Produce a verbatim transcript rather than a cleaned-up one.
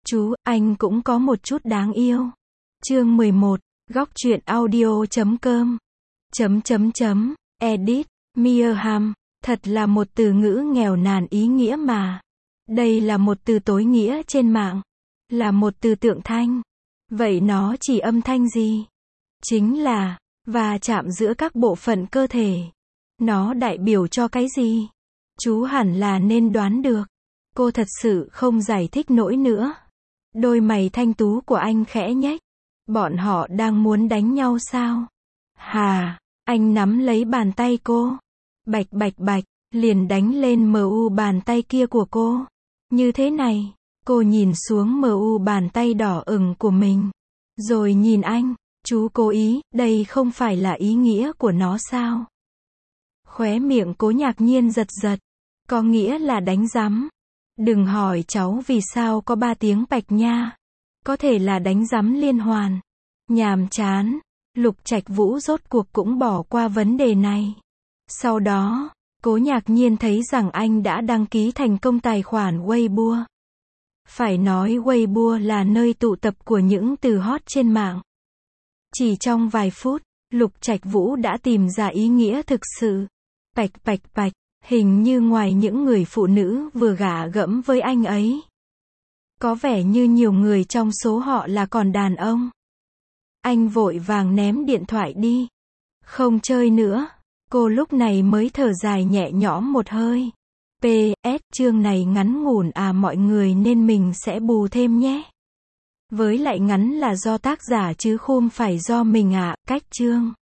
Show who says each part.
Speaker 1: Chú, anh cũng có một chút đáng yêu. Chương mười một, góc truyện audio chấm com. Chấm chấm chấm, edit, Mirham, thật là một từ ngữ nghèo nàn ý nghĩa mà. Đây là một từ tối nghĩa trên mạng. Là một từ tượng thanh. Vậy nó chỉ âm thanh gì? Chính là, va chạm giữa các bộ phận cơ thể. Nó đại biểu cho cái gì? Chú hẳn là nên đoán được. Cô thật sự không giải thích nổi nữa. Đôi mày thanh tú của anh khẽ nhếch. Bọn họ đang muốn đánh nhau sao? Hà, anh nắm lấy bàn tay cô. Bạch bạch bạch, liền đánh lên mờ u bàn tay kia của cô. Như thế này, cô nhìn xuống mờ u bàn tay đỏ ửng của mình. Rồi nhìn anh, chú cố ý, đây không phải là ý nghĩa của nó sao? Khóe miệng Cố Nhạc Nhiên giật giật. Có nghĩa là đánh rắm. Đừng hỏi cháu vì sao có ba tiếng bạch nha. Có thể là đánh rắm liên hoàn. Nhàm chán. Lục Trạch Vũ rốt cuộc cũng bỏ qua vấn đề này. Sau đó, Cố Nhạc Nhiên thấy rằng anh đã đăng ký thành công tài khoản Weibo. Phải nói Weibo là nơi tụ tập của những từ hot trên mạng. Chỉ trong vài phút, Lục Trạch Vũ đã tìm ra ý nghĩa thực sự. Bạch bạch bạch, hình như ngoài những người phụ nữ vừa gả gẫm với anh ấy, có vẻ như nhiều người trong số họ là còn đàn ông. Anh vội vàng ném điện thoại đi. Không chơi nữa. Cô lúc này mới thở dài nhẹ nhõm một hơi. pê ét, chương này ngắn ngủn à mọi người nên mình sẽ bù thêm nhé. Với lại ngắn là do tác giả chứ không phải do mình ạ, cách chương.